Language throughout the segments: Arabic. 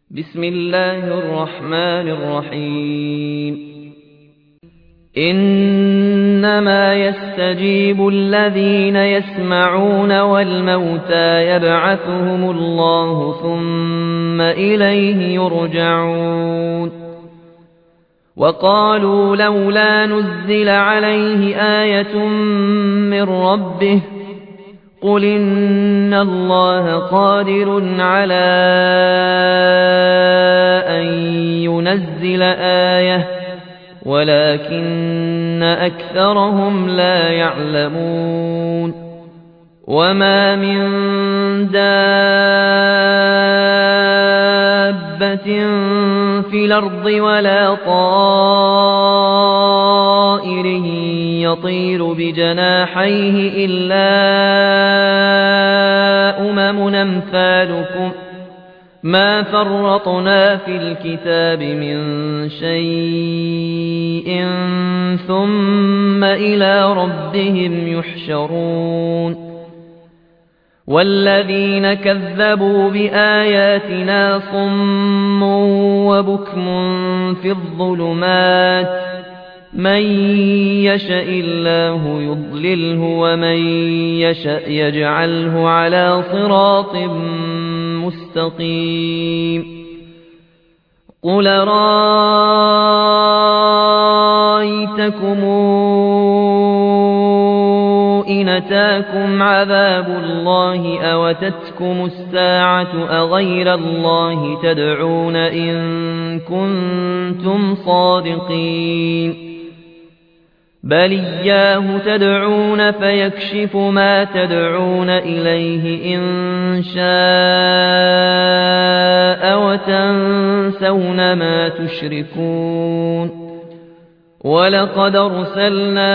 بسم الله الرحمن الرحيم إنما يستجيب الذين يسمعون والموتى يبعثهم الله ثم إليه يرجعون وقالوا لولا نزل عليه آية من ربه قل إن الله قادر على أن ينزل آية ولكن أكثرهم لا يعلمون وما من دابة في الأرض ولا طائر يطير بجناحيه إلا أمثالكم ما فرطنا في الكتاب من شيء ثم إلى ربهم يحشرون والذين كذبوا بآياتنا صم وبكم في الظلمات من يشاء الله يضلله ومن يشاء يجعله على صراط مستقيم قل رأيتكم إن أتاكم عذاب الله أو أتتكم الساعة أغير الله تدعون إن كنتم صادقين بل إياه تدعون فيكشف ما تدعون إليه إن شاء وتنسون ما تشركون ولقد أرسلنا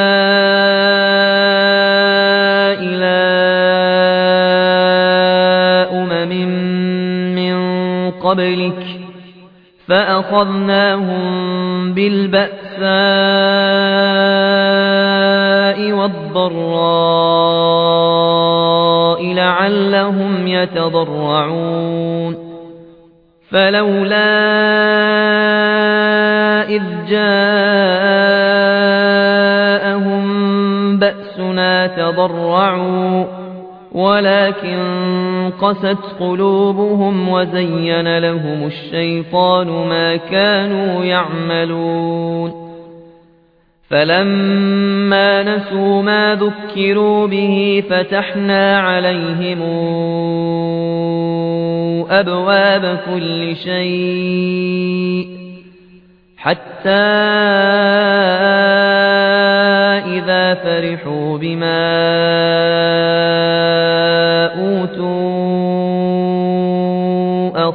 إلى من قبلك فأخذناهم بالبأساء والضراء لعلهم يتضرعون فلولا إذ جاءهم بأسنا تضرعوا ولكن قست قلوبهم وزين لهم الشيطان ما كانوا يعملون فلما نسوا ما ذكروا به فتحنا عليهم أبواب كل شيء حتى إذا فرحوا بما أوتوا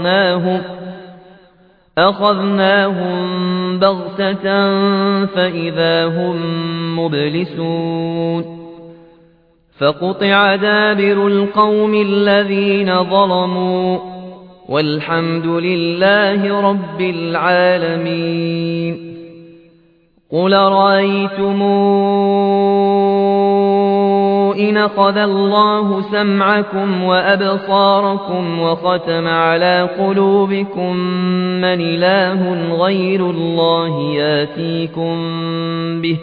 أخذناهم بغتة فإذا هم مبلسون فقطع دابر القوم الذين ظلموا والحمد لله رب العالمين قل رأيتم إن أخذ الله سمعكم وأبصاركم وختم على قلوبكم من إله غير الله ياتيكم به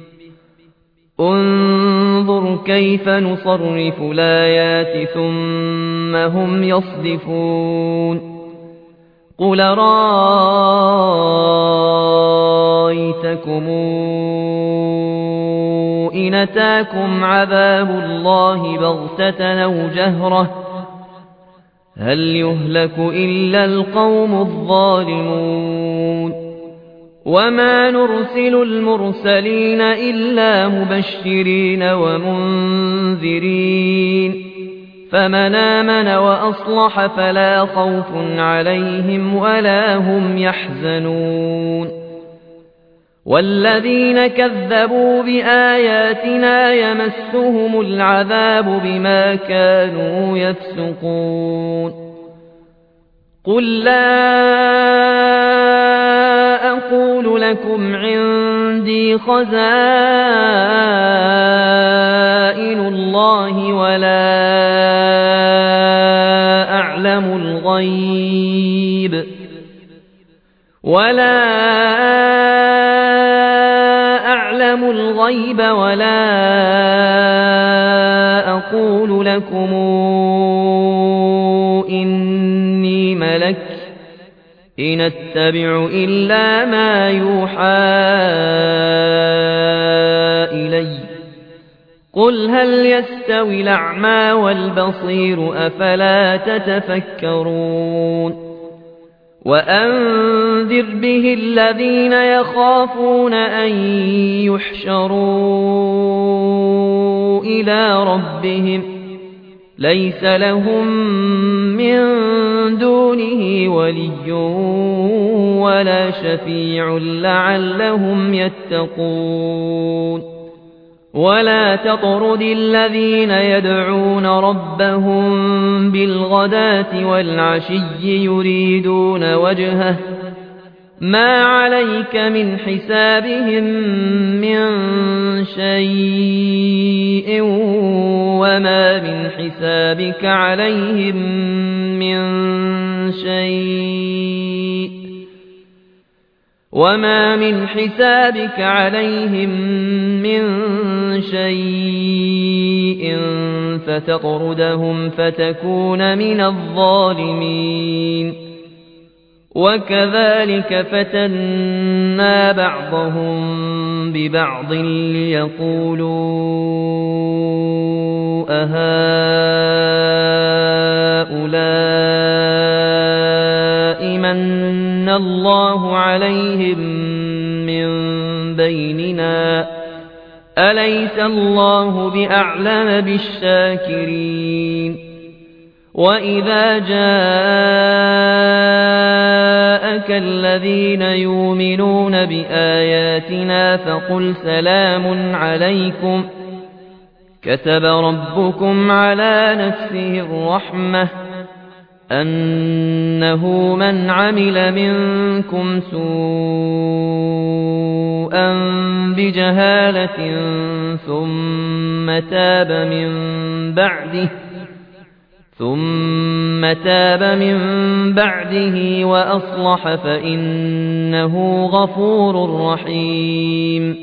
انظر كيف نصرف الآيات ثم هم يصدفون قل رأيتكم إن أتاكم عذاب الله بغتة أو جهرة هل يهلك إلا القوم الظالمون وما نرسل المرسلين إلا مبشرين ومنذرين فمن آمن وأصلح فلا خوف عليهم ولا هم يحزنون والذين كذبوا بآياتنا يمسهم العذاب بما كانوا يفسقون قل لا أقول لكم عندي خزائن الله ولا أعلم الغيب الغيب ولا أعلم الغيب ولا أقول لكم إني ملك إن أتبع إلا ما يوحى إلي قل هل يستوي الأعمى والبصير أفلا تتفكرون وأنذر به الذين يخافون أن يحشروا إلى ربهم ليس لهم من دونه ولي ولا شفيع لعلهم يتقون ولا تطرد الذين يدعون ربهم بالغداة والعشي يريدون وجهه ما عليك من حسابهم من شيء وما من حسابك عليهم من شيء وما من حسابك عليهم من شيء فتطردهم فتكون من الظالمين وكذلك فتنا بعضهم ببعض ليقولوا أهؤلاء من الله عليهم من بيننا أليس الله بأعلم بالشاكرين وإذا جاءك الذين يؤمنون بآياتنا فقل سلام عليكم كتب ربكم على نفسه الرحمة أنه من عمل منكم سوءا بجهالة ثم تاب من بعده وأصلح فإنه غفور رحيم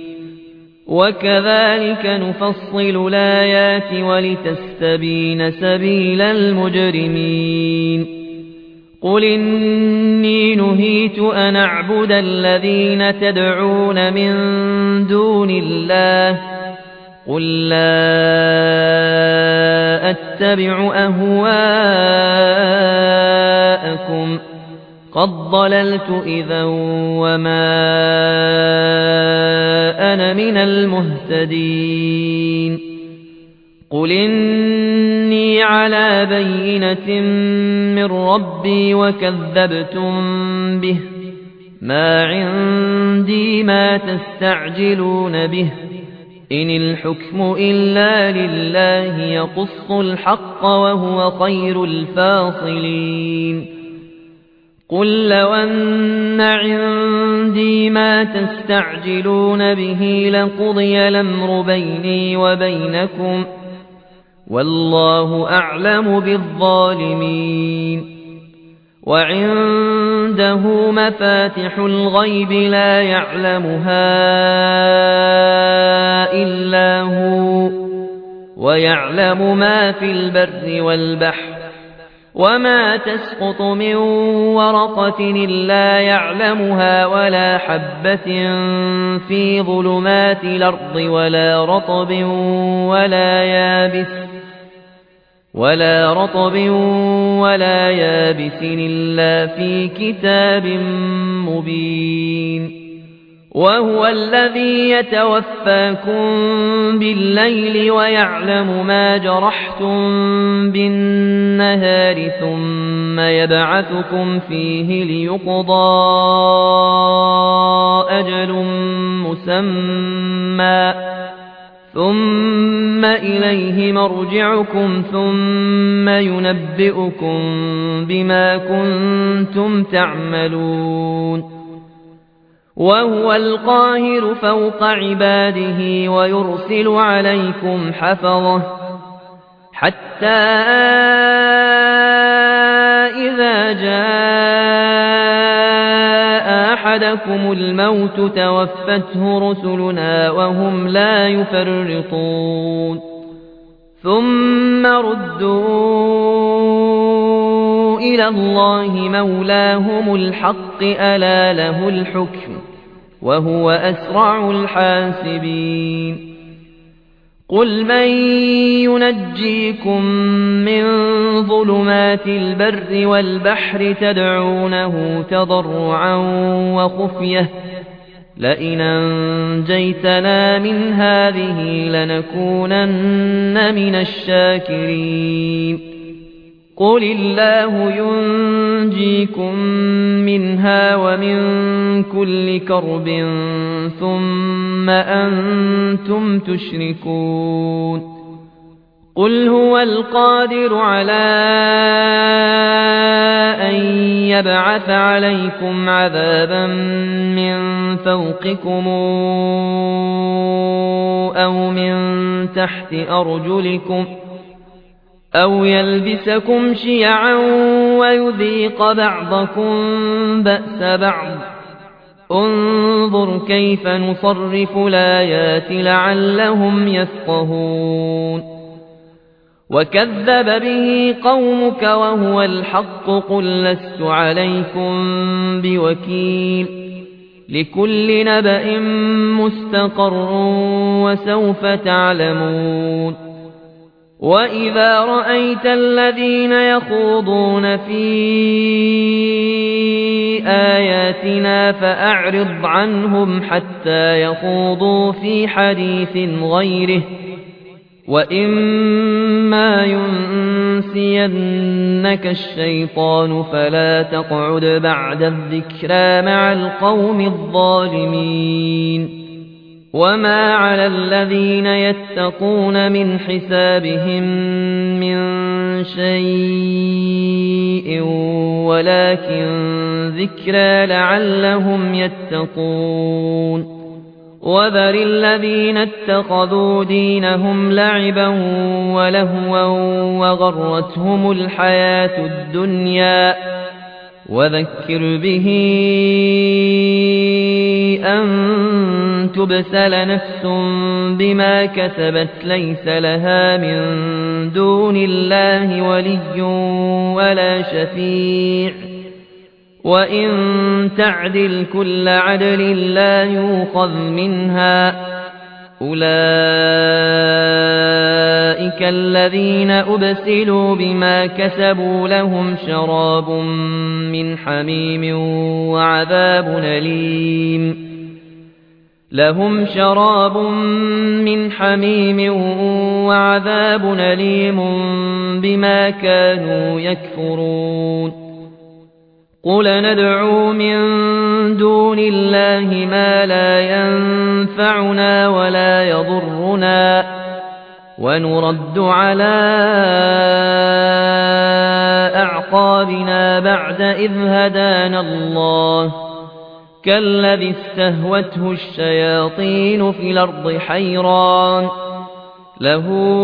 وكذلك نفصل الآيات ولتستبين سبيل المجرمين قل إني نهيت أن أعبد الذين تدعون من دون الله قل لا أتبع أهواءكم قد ضللت إذا وما أنا من المهتدين قل إني على بينة من ربي وكذبتم به ما عندي ما تستعجلون به إن الحكم إلا لله يقص الحق وهو خير الفاصلين قل لو أن عندي ما تستعجلون به لقضي الأمر بيني وبينكم والله أعلم بالظالمين وعنده مفاتح الغيب لا يعلمها إلا هو ويعلم ما في البر والبحر وما تسقط من ورقة إلا يعلمها ولا حبة في ظلمات الأرض ولا رطب ولا يابس إلا في كتاب مبين وهو الذي يتوفاكم بالليل ويعلم ما جرحتم بالنهار ثم يبعثكم فيه ليقضى أجل مسمى ثم إليه مرجعكم ثم ينبئكم بما كنتم تعملون وهو القاهر فوق عباده ويرسل عليكم حفظه حتى إذا جاء أحدكم الموت توفته رسلنا وهم لا يفرطون ثم ردوا إلى الله مولاهم الحق ألا له الحكم وهو أسرع الحاسبين قل من ينجيكم من ظلمات البر والبحر تدعونه تضرعا وخفية لئن أنجيتنا من هذه لنكونن من الشاكرين قل الله ينجيكم منها ومن كل كرب ثم أنتم تشركون قل هو القادر على أن يبعث عليكم عذابا من فوقكم أو من تحت أرجلكم أو يلبسكم شيعا ويذيق بعضكم بأس بعض انظر كيف نصرف الآيات لعلهم يفقهون وكذب به قومك وهو الحق قل لست عليكم بوكيل لكل نبأ مستقر وسوف تعلمون وإذا رأيت الذين يخوضون في آياتنا فأعرض عنهم حتى يخوضوا في حديث غيره وإما ينسينك الشيطان فلا تقعد بعد الذكرى مع القوم الظالمين وما على الذين يتقون من حسابهم من شيء ولكن ذكرى لعلهم يتقون وذر الذين اتخذوا دينهم لعبا ولهوا وغرتهم الحياة الدنيا وذكر به أن تبسل نفس بما كسبت ليس لها من دون الله ولي ولا شفيع وإن تعدل كل عدل لا يؤخذ منها أولئك الذين أبسلوا بما كسبوا لهم شراب من حميم وعذاب أليم بما كانوا يكفرون قل ندعو من دون الله ما لا ينفعنا ولا يضرنا ونرد على أعقابنا بعد إذ هدانا الله كالذي استهوته الشياطين في الأرض حيران له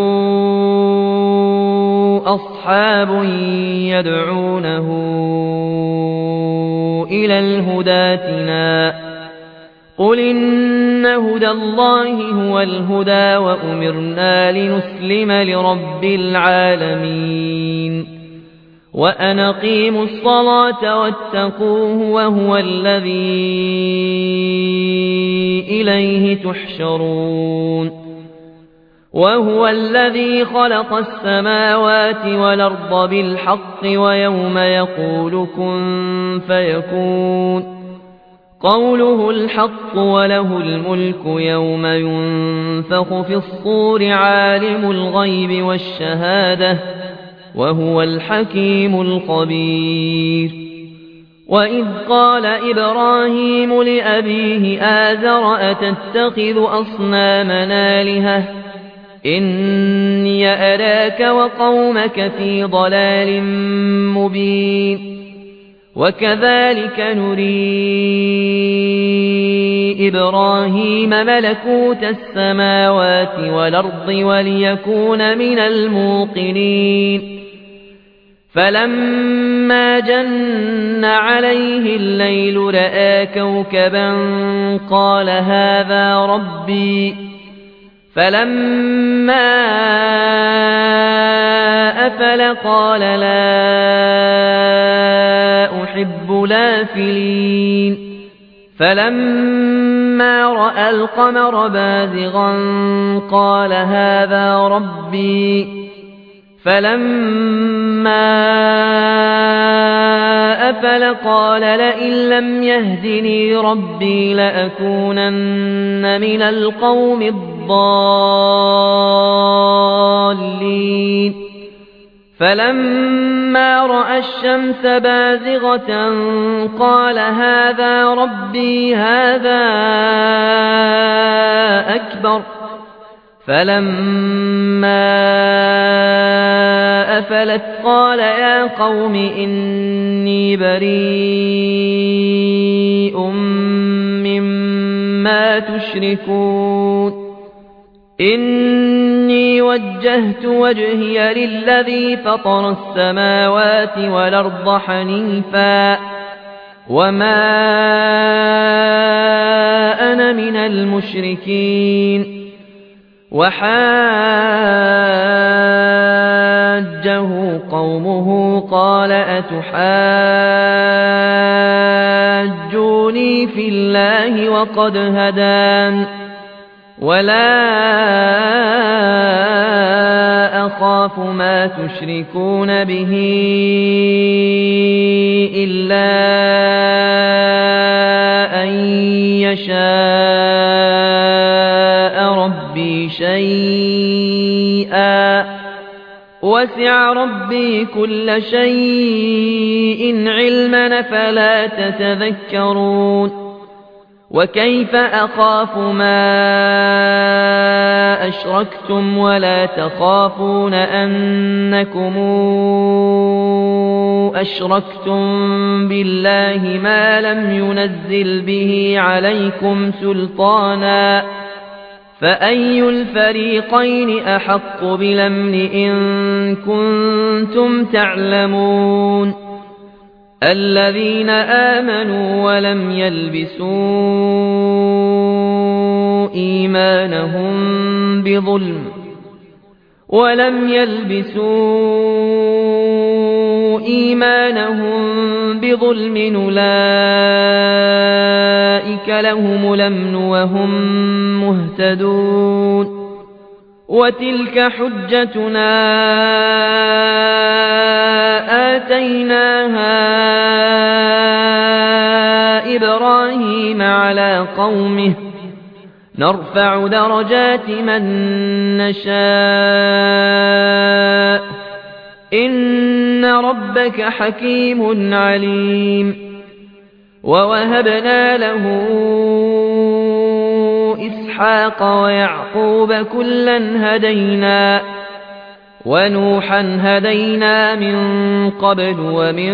أصحاب يدعونه إلى الهدى ائتنا قل إن هدى الله هو الهدى وأمرنا لنسلم لرب العالمين وأن أقيموا الصلاة واتقوه وهو الذي إليه تحشرون وهو الذي خلق السماوات والأرض بالحق ويوم يقول كن فيكون قوله الحق وله الملك يوم ينفخ في الصور عالم الغيب والشهادة وهو الحكيم الخبير وإذ قال إبراهيم لأبيه آزر أتتخذ أصنامنا آلهة إني أراك وقومك في ضلال مبين وكذلك نري إبراهيم ملكوت السماوات والأرض وليكون من الموقنين فلما جن عليه الليل رأى كوكبا قال هذا ربي فلما أفل قال لا أحب الآفلين فلما رأى القمر بازغا قال هذا ربي فلما أفل قال لئن لم يهدني ربي لأكونن من القوم الضالين فلما رأى الشمس بازغة قال هذا ربي هذا أكبر فلما أفلت قال يا قوم إني بريء مما تشركون إني وجهت وجهي للذي فطر السماوات والأرض حنيفا وما أنا من المشركين وحاجه قومه قال أتحاجوني في الله وقد هدان ولا أخاف ما تشركون به إلا أن يشاء ربي شيئا وسع ربي كل شيء علما فلا تتذكرون وكيف أخاف ما أشركتم ولا تخافون أنكم أشركتم بالله ما لم ينزل به عليكم سلطانا فأي الفريقين أحق بالأمن إن كنتم تعلمون الذين آمنوا ولم يلبسوا إيمانهم بظلم أولئك لهم الأمن وهم مهتدون وتلك حجتنا آتيناها إبراهيم على قومه نرفع درجات من نشاء إن ربك حكيم عليم ووهبنا له إسحاق ويعقوب كلا هدينا ونوحا هدينا من قبل ومن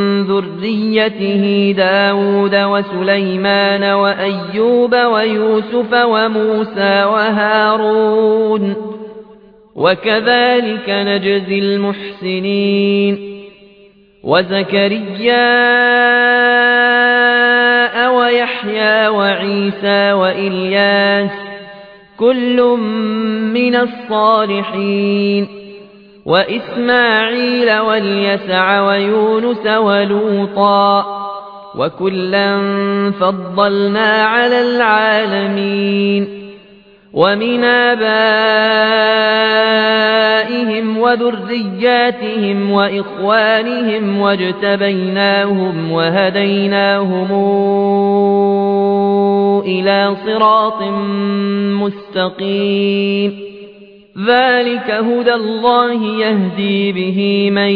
ذريته داود وسليمان وأيوب ويوسف وموسى وهارون وكذلك نجزي المحسنين وزكريا ويحيى وعيسى وإلياس كل من الصالحين وإسماعيل واليسع ويونس ولوطا وكلا فضلنا على العالمين ومن آبائهم وذرياتهم وإخوانهم واجتبيناهم وهديناهم إلى صراط مستقيم ذلك هدى الله يهدي به من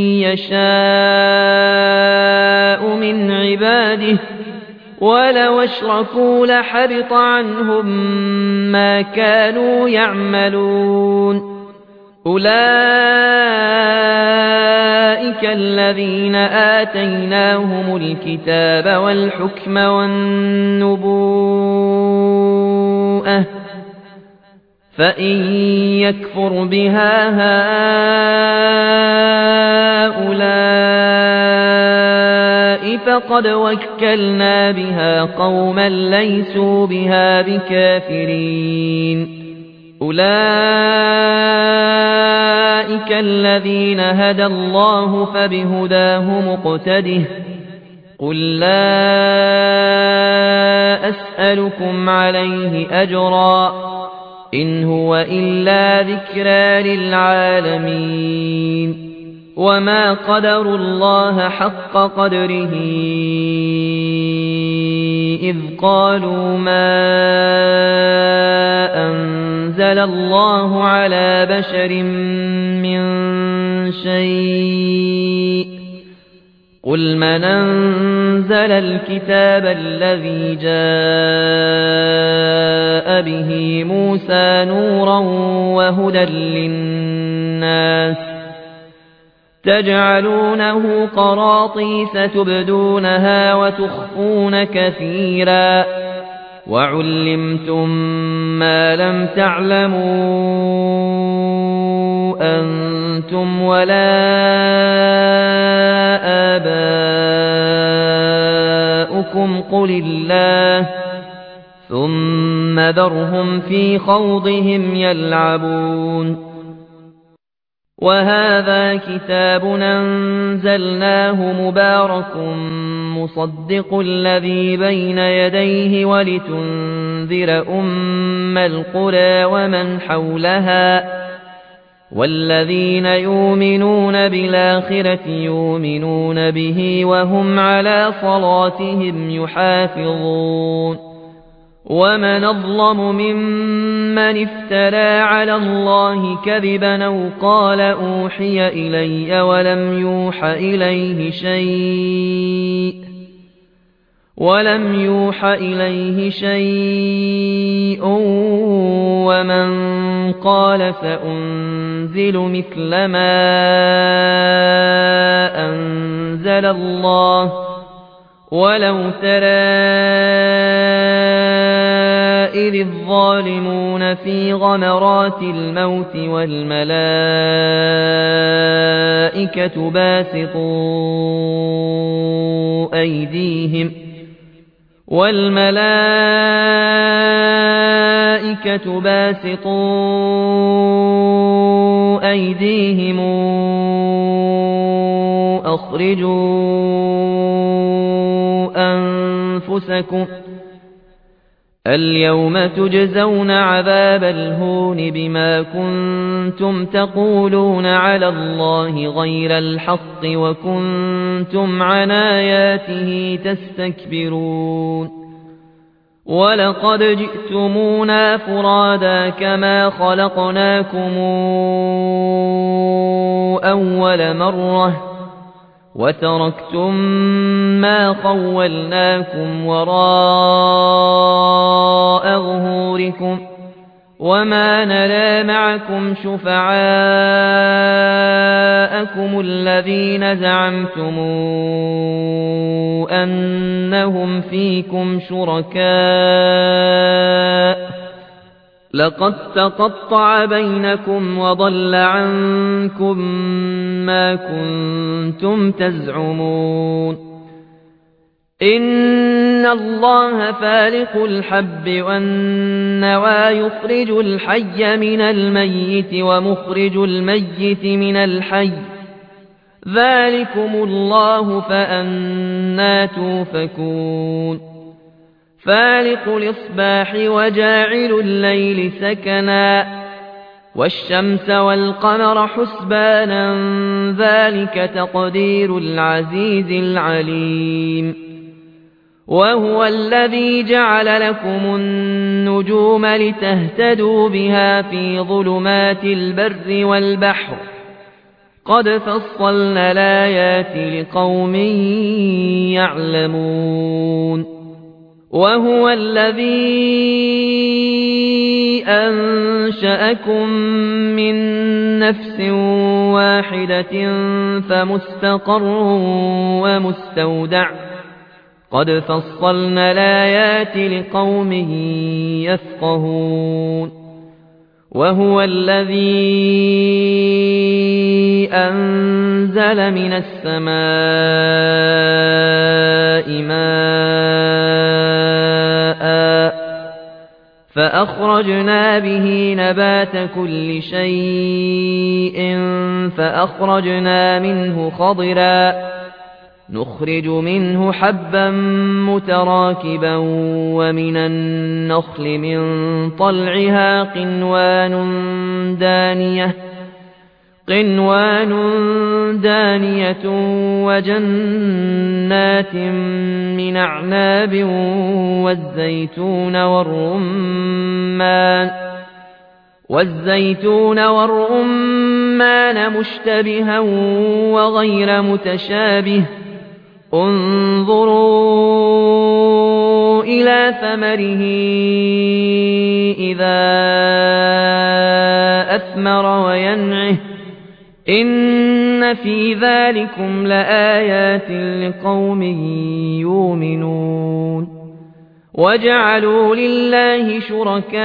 يشاء من عباده ولو اشركوا لحبط عنهم ما كانوا يعملون أولئك الذين آتيناهم الكتاب والحكم والنبوءة فإن يكفر بها هؤلاء فقد وكلنا بها قوما ليسوا بها بكافرين أولئك الذين هدى الله فبهداه مقتده قل لا أسألكم عليه أجرا إن هو إلا ذكرى للعالمين وما قدروا الله حق قدره إذ قالوا ما أنزل الله على بشر من شيء قل من أنزل الكتاب الذي جاء به موسى نورا وهدى للناس تجعلونه قراطيس تبدونها وتخفون كثيرا وعلمتم ما لم تعلموا أنتم ولا آباؤكم قل الله ثم ذرهم في خوضهم يلعبون وهذا كتاب أنزلناه مبارك مصدق الذي بين يديه ولتنذر أم القرى ومن حولها والذين يؤمنون بالآخرة يؤمنون به وهم على صلاتهم يحافظون ومن أظلم ممن افترى على الله كذبا أو قال أوحي إلي ولم يوح إليه شيء ومن قال سأنزل مثل ما أنزل الله ولو ترى إذ الظالمون في غمرات الموت والملائكة باسطوا أيديهم أخرجوا أنفسكم اليوم تجزون عذاب الهون بما كنتم تقولون على الله غير الحق وكنتم عن آياته تستكبرون ولقد جئتمونا فرادا كما خلقناكم أول مرة وتركتم ما خولناكم وراء ظهوركم وما نرى معكم شفعاءكم الذين زعمتم أنهم فيكم شركاء لقد تقطع بينكم وضل عنكم ما كنتم تزعمون إن الله فالق الحب والنوى يخرج الحي من الميت ومخرج الميت من الحي ذلكم الله فأنى توفكون فالق الإصباح وجاعل الليل سكنا والشمس والقمر حسبانا ذلك تقدير العزيز العليم وهو الذي جعل لكم النجوم لتهتدوا بها في ظلمات البر والبحر قد فصلنا الآيات لقوم يعلمون وهو الذي أنشأكم من نفس واحدة فمستقر ومستودع قد فصلنا الآيات لقوم يفقهون وهو الذي أنزل من السماء ماء فأخرجنا به نبات كل شيء فأخرجنا منه خضرا نخرج منه حبا متراكبا ومن النخل من طلعها قنوان دانية وجنات من أعناب والزيتون والرمان مشتبها وغير متشابه انظروا إلى ثمره إذا أثمر وينعه إن في ذلكم لآيات لقوم يؤمنون وجعلوا لله شركاء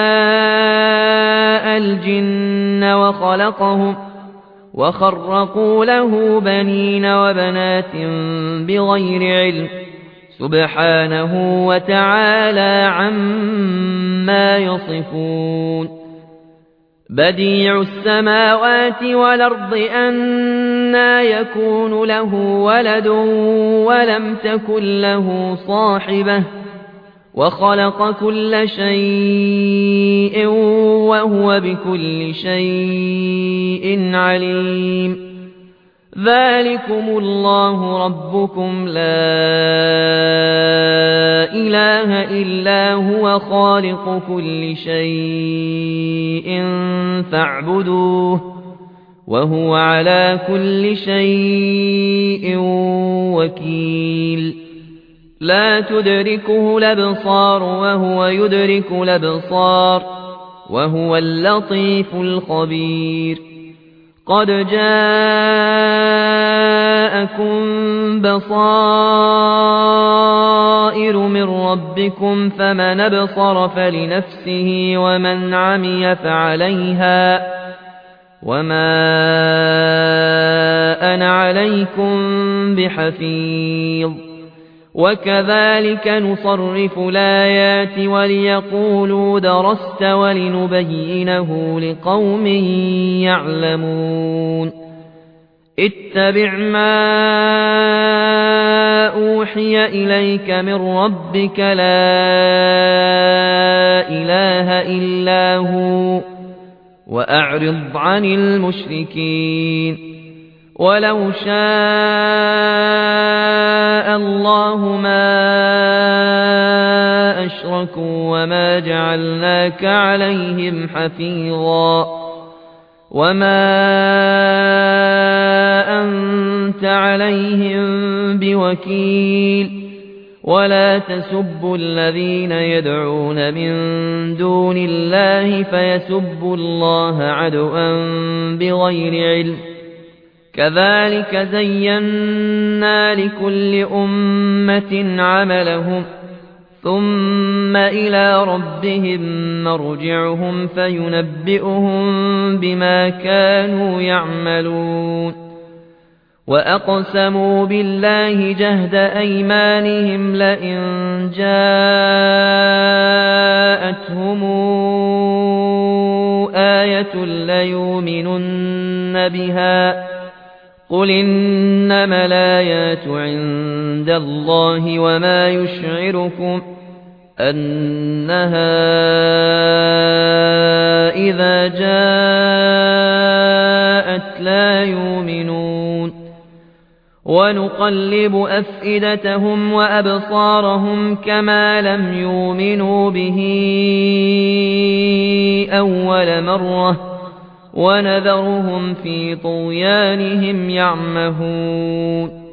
الجن وخرقوا له بنين وبنات بغير علم سبحانه وتعالى عما يصفون بديع السماوات والأرض أنى يكون له ولد ولم تكن له صاحبة وخلق كل شيء وهو بكل شيء عليم ذلكم الله ربكم لا إله إلا هو خالق كل شيء فاعبدوه وهو على كل شيء وكيل لا تدركه الأبصار وهو يدرك الأبصار وهو اللطيف الخبير قد جاءكم بصائر من ربكم فمن أبصر فلنفسه ومن عمي فعليها وما أنا عليكم بحفيظ وكذلك نصرف الآيات وليقولوا درست ولنبينه لقوم يعلمون اتبع ما أوحي إليك من ربك لا إله إلا هو وأعرض عن المشركين ولو شاء الله ما أشركوا وما جعلناك عليهم حفيظا وما أنت عليهم بوكيل ولا تسبوا الذين يدعون من دون الله فيسبوا الله عدوا بغير علم كذلك زينا لكل أمة عملهم ثم إلى ربهم مرجعهم فينبئهم بما كانوا يعملون وأقسموا بالله جهد أيمانهم لئن جاءتهم آية ليؤمنن بها قل إنما الآيات عند الله وما يشعركم أنها إذا جاءت لا يؤمنون ونقلب أفئدتهم وأبصارهم كما لم يؤمنوا به أول مرة ونذرهم في طغيانهم يعمهون